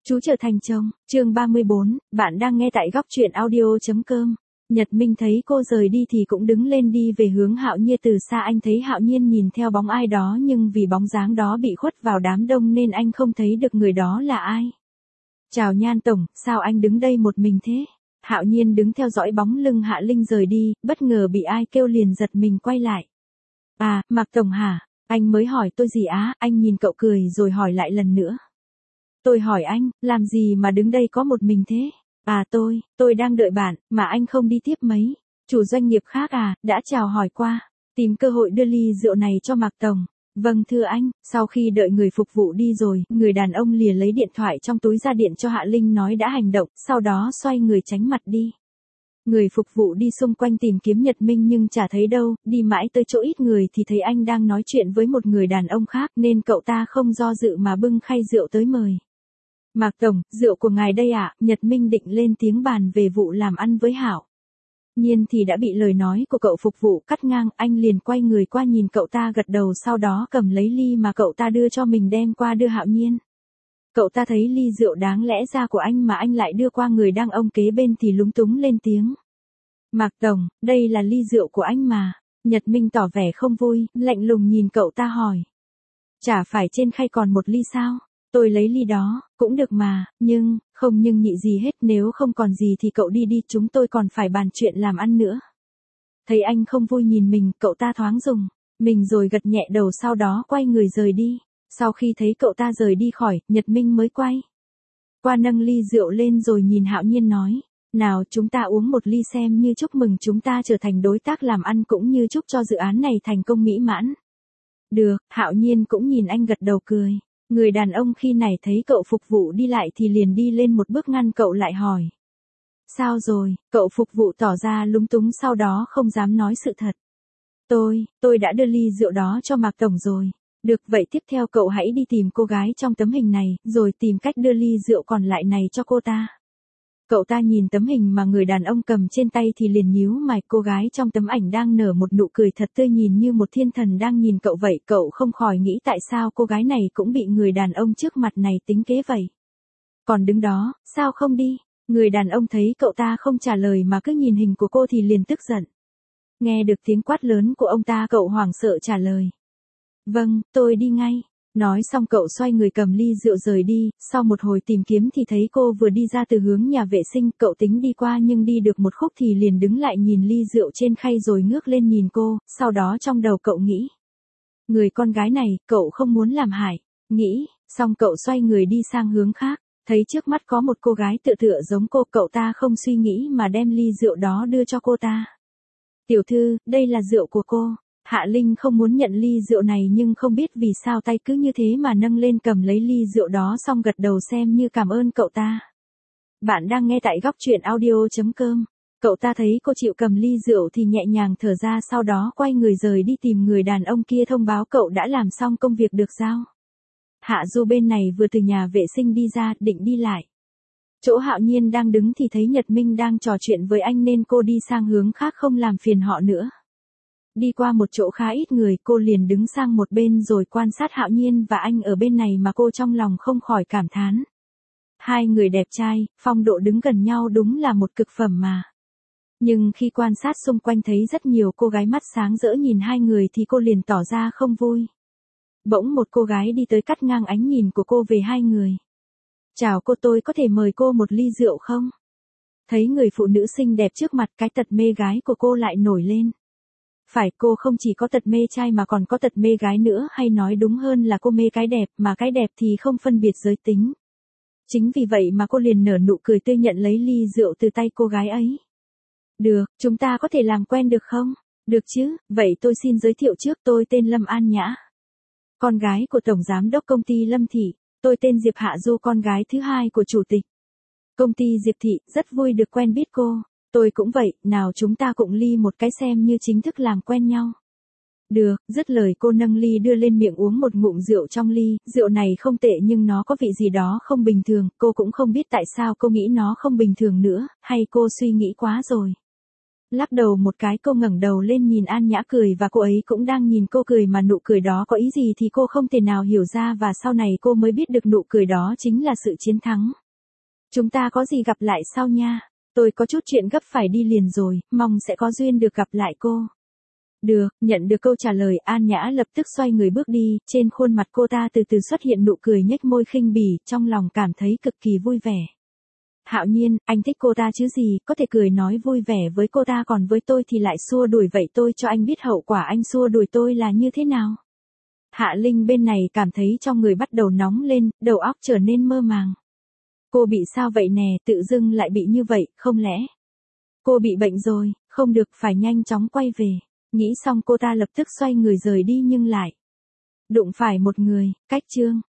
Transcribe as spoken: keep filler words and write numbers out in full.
Chú trở thành chồng, chương ba mươi bốn, bạn đang nghe tại góc truyện audio.com. Nhật Minh thấy cô rời đi thì cũng đứng lên đi về hướng Hạo Nhiên. Từ xa anh thấy Hạo Nhiên nhìn theo bóng ai đó, nhưng vì bóng dáng đó bị khuất vào đám đông nên anh không thấy được người đó là ai. Chào Nhan tổng, sao anh đứng đây một mình thế? Hạo Nhiên đứng theo dõi bóng lưng Hạ Linh rời đi, bất ngờ bị ai kêu liền giật mình quay lại. À, Mạc tổng hả? Anh mới hỏi tôi gì á? Anh nhìn cậu cười rồi hỏi lại lần nữa. Tôi hỏi anh, làm gì mà đứng đây có một mình thế? À tôi, tôi đang đợi bạn, mà anh không đi tiếp mấy. Chủ doanh nghiệp khác à, đã chào hỏi qua. Tìm cơ hội đưa ly rượu này cho Mạc tổng. Vâng thưa anh, sau khi đợi người phục vụ đi rồi, người đàn ông lìa lấy điện thoại trong túi ra điện cho Hạ Linh nói đã hành động, sau đó xoay người tránh mặt đi. Người phục vụ đi xung quanh tìm kiếm Nhật Minh nhưng chả thấy đâu, đi mãi tới chỗ ít người thì thấy anh đang nói chuyện với một người đàn ông khác nên cậu ta không do dự mà bưng khay rượu tới mời. Mạc tổng, rượu của ngài đây ạ. Nhật Minh định lên tiếng bàn về vụ làm ăn với Hạo Nhiên thì đã bị lời nói của cậu phục vụ cắt ngang, anh liền quay người qua nhìn cậu ta gật đầu, sau đó cầm lấy ly mà cậu ta đưa cho mình đem qua đưa Hạo Nhiên. Cậu ta thấy ly rượu đáng lẽ ra của anh mà anh lại đưa qua người đang ông kế bên thì lúng túng lên tiếng. Mạc tổng, đây là ly rượu của anh mà. Nhật Minh tỏ vẻ không vui, lạnh lùng nhìn cậu ta hỏi. Chả phải trên khay còn một ly sao? Tôi lấy ly đó, cũng được mà, nhưng, không nhưng nhị gì hết, nếu không còn gì thì cậu đi đi, chúng tôi còn phải bàn chuyện làm ăn nữa. Thấy anh không vui nhìn mình, cậu ta thoáng dùng mình rồi gật nhẹ đầu, sau đó quay người rời đi. Sau khi thấy cậu ta rời đi khỏi, Nhật Minh mới quay qua nâng ly rượu lên rồi nhìn Hạo Nhiên nói. Nào chúng ta uống một ly xem như chúc mừng chúng ta trở thành đối tác làm ăn cũng như chúc cho dự án này thành công mỹ mãn. Được, Hạo Nhiên cũng nhìn anh gật đầu cười. Người đàn ông khi này thấy cậu phục vụ đi lại thì liền đi lên một bước ngăn cậu lại hỏi. Sao rồi? Cậu phục vụ tỏ ra lúng túng, sau đó không dám nói sự thật. Tôi, tôi đã đưa ly rượu đó cho Mạc tổng rồi. Được, vậy tiếp theo cậu hãy đi tìm cô gái trong tấm hình này, rồi tìm cách đưa ly rượu còn lại này cho cô ta. Cậu ta nhìn tấm hình mà người đàn ông cầm trên tay thì liền nhíu mày, cô gái trong tấm ảnh đang nở một nụ cười thật tươi nhìn như một thiên thần đang nhìn cậu vậy, cậu không khỏi nghĩ tại sao cô gái này cũng bị người đàn ông trước mặt này tính kế vậy. Còn đứng đó, sao không đi? Người đàn ông thấy cậu ta không trả lời mà cứ nhìn hình của cô thì liền tức giận. Nghe được tiếng quát lớn của ông ta, cậu hoảng sợ trả lời. Vâng, tôi đi ngay. Nói xong cậu xoay người cầm ly rượu rời đi, sau một hồi tìm kiếm thì thấy cô vừa đi ra từ hướng nhà vệ sinh, cậu tính đi qua nhưng đi được một khúc thì liền đứng lại nhìn ly rượu trên khay rồi ngước lên nhìn cô, sau đó trong đầu cậu nghĩ. Người con gái này, cậu không muốn làm hại, nghĩ, xong cậu xoay người đi sang hướng khác, thấy trước mắt có một cô gái tựa tựa giống cô, cậu ta không suy nghĩ mà đem ly rượu đó đưa cho cô ta. Tiểu thư, đây là rượu của cô. Hạ Linh không muốn nhận ly rượu này nhưng không biết vì sao tay cứ như thế mà nâng lên cầm lấy ly rượu đó xong gật đầu xem như cảm ơn cậu ta. Bạn đang nghe tại góc truyện audio.com. Cậu ta thấy cô chịu cầm ly rượu thì nhẹ nhàng thở ra, sau đó quay người rời đi tìm người đàn ông kia thông báo cậu đã làm xong công việc được giao. Hạ Du bên này vừa từ nhà vệ sinh đi ra, định đi lại. Chỗ Hạo Nhiên đang đứng thì thấy Nhật Minh đang trò chuyện với anh nên cô đi sang hướng khác không làm phiền họ nữa. Đi qua một chỗ khá ít người, cô liền đứng sang một bên rồi quan sát Hạo Nhiên và anh ở bên này mà cô trong lòng không khỏi cảm thán. Hai người đẹp trai, phong độ đứng gần nhau đúng là một cực phẩm mà. Nhưng khi quan sát xung quanh thấy rất nhiều cô gái mắt sáng rỡ nhìn hai người thì cô liền tỏ ra không vui. Bỗng một cô gái đi tới cắt ngang ánh nhìn của cô về hai người. Chào cô, tôi có thể mời cô một ly rượu không? Thấy người phụ nữ xinh đẹp trước mặt, cái tật mê gái của cô lại nổi lên. Phải, cô không chỉ có tật mê trai mà còn có tật mê gái nữa, hay nói đúng hơn là cô mê cái đẹp, mà cái đẹp thì không phân biệt giới tính. Chính vì vậy mà cô liền nở nụ cười tươi nhận lấy ly rượu từ tay cô gái ấy. Được, chúng ta có thể làm quen được không? Được chứ, vậy tôi xin giới thiệu trước, tôi tên Lâm An Nhã. Con gái của Tổng Giám đốc công ty Lâm Thị, tôi tên Diệp Hạ Du, con gái thứ hai của Chủ tịch công ty Diệp Thị, rất vui được quen biết cô. Tôi cũng vậy, nào chúng ta cùng ly một cái xem như chính thức làm quen nhau. Được, dứt lời cô nâng ly đưa lên miệng uống một ngụm rượu trong ly, rượu này không tệ nhưng nó có vị gì đó không bình thường, cô cũng không biết tại sao cô nghĩ nó không bình thường nữa, hay cô suy nghĩ quá rồi. Lắc đầu một cái cô ngẩng đầu lên nhìn An Nhã cười và cô ấy cũng đang nhìn cô cười mà nụ cười đó có ý gì thì cô không thể nào hiểu ra và sau này cô mới biết được nụ cười đó chính là sự chiến thắng. Chúng ta có gì gặp lại sau nha. Tôi có chút chuyện gấp phải đi liền rồi, mong sẽ có duyên được gặp lại cô. Được, nhận được câu trả lời An Nhã lập tức xoay người bước đi, trên khuôn mặt cô ta từ từ xuất hiện nụ cười nhếch môi khinh bỉ, trong lòng cảm thấy cực kỳ vui vẻ. Hạo Nhiên, anh thích cô ta chứ gì, có thể cười nói vui vẻ với cô ta còn với tôi thì lại xua đuổi vậy tôi cho anh biết hậu quả anh xua đuổi tôi là như thế nào. Hạ Linh bên này cảm thấy trong người bắt đầu nóng lên, đầu óc trở nên mơ màng. Cô bị sao vậy nè, tự dưng lại bị như vậy, không lẽ cô bị bệnh rồi, không được phải nhanh chóng quay về. Nghĩ xong cô ta lập tức xoay người rời đi nhưng lại đụng phải một người, Cách Trương.